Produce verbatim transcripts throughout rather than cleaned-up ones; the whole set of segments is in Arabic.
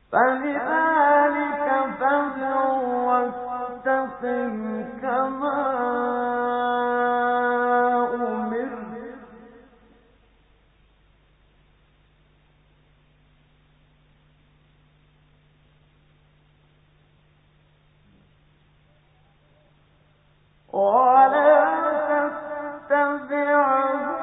فلذلك فادع واستقم كما أمرت ولا تتبع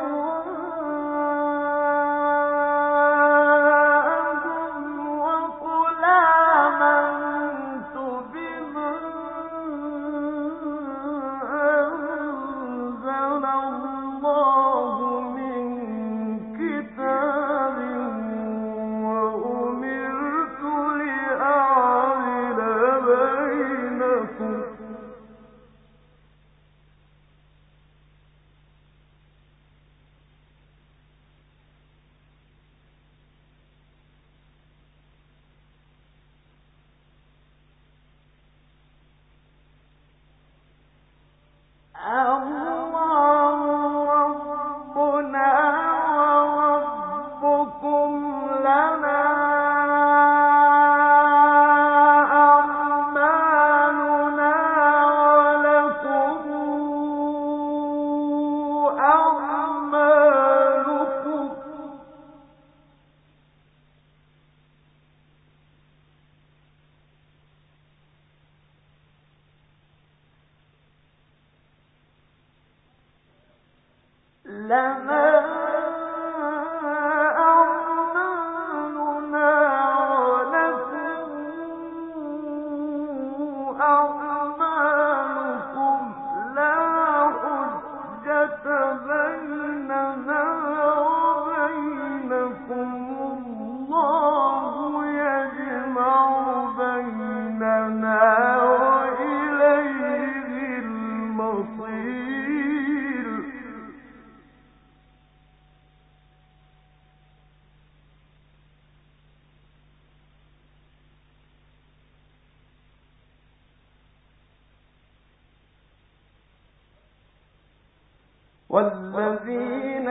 والذين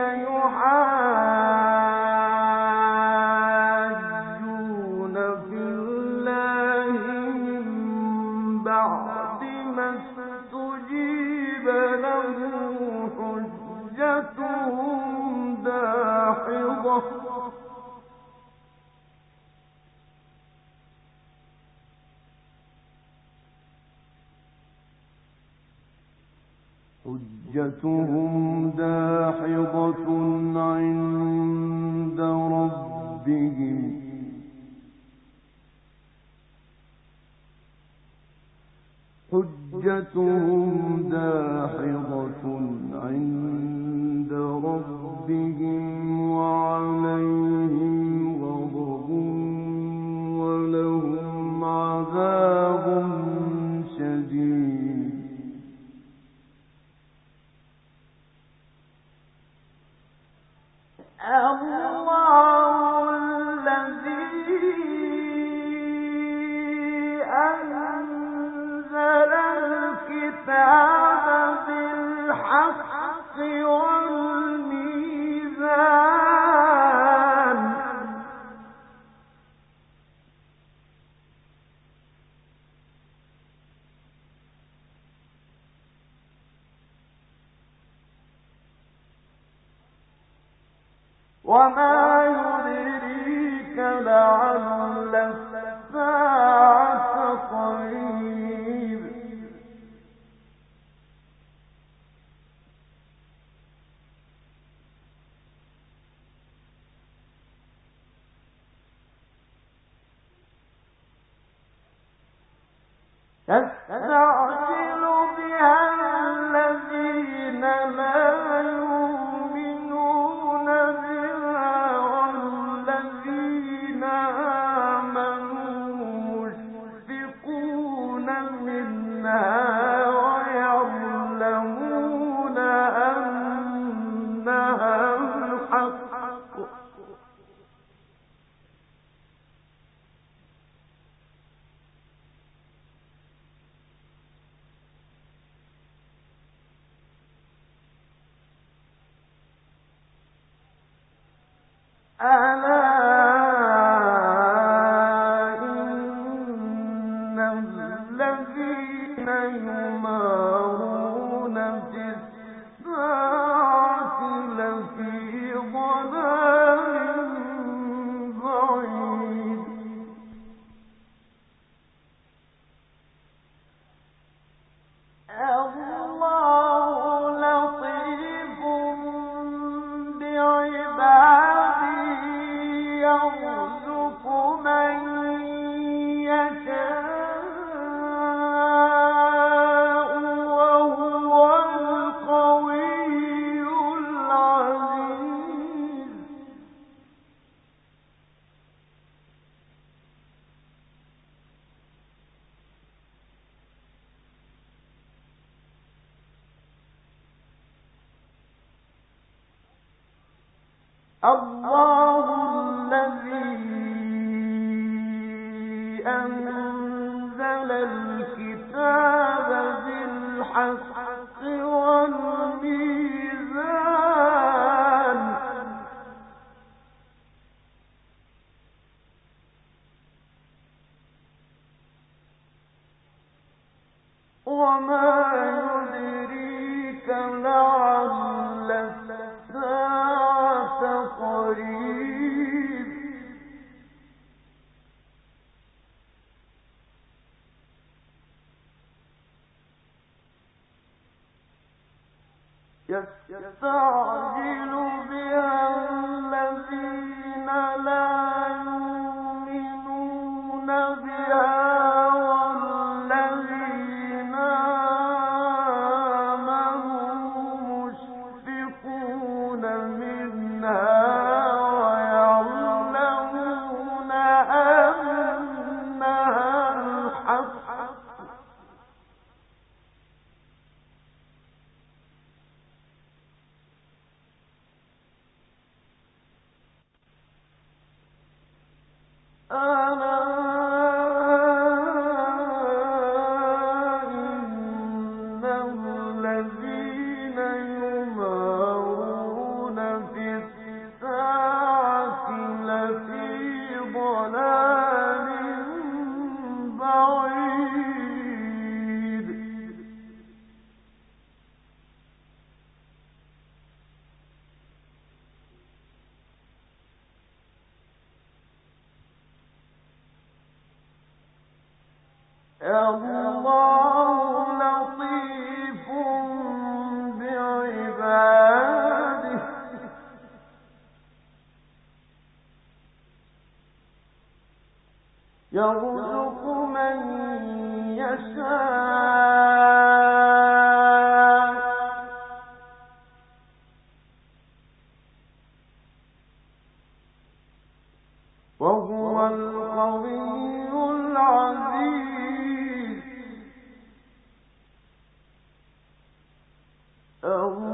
يحاجون في الله من بعد ما استجيب له حجتهم داحضة حجتهم داحضة عند ربهم حجتهم داحضة عند ربهم وعليهم غضب ولهم عذاب شديد الله الذي أنزل الكتاب بالحق والميزان وما يدريك لعل الساعة قريب يستعجل بها الذين لا يؤمنون بها والذين آمنوا مشفقون منها ويعلمون أنها الحق ألا الله الذي أنزل الكتاب بالحق والميزان وما يدريك لعل الساعة قريب يستعجل بها الذين لا يؤمنون بها والذين آمنوا مشفقون منها ويعلمون أنها الحق ألا إن الذين يمارون في الساعة لفي ضلال بعيد الله لطيف بعباده يرزق من يشاء وهو القوي العزيز.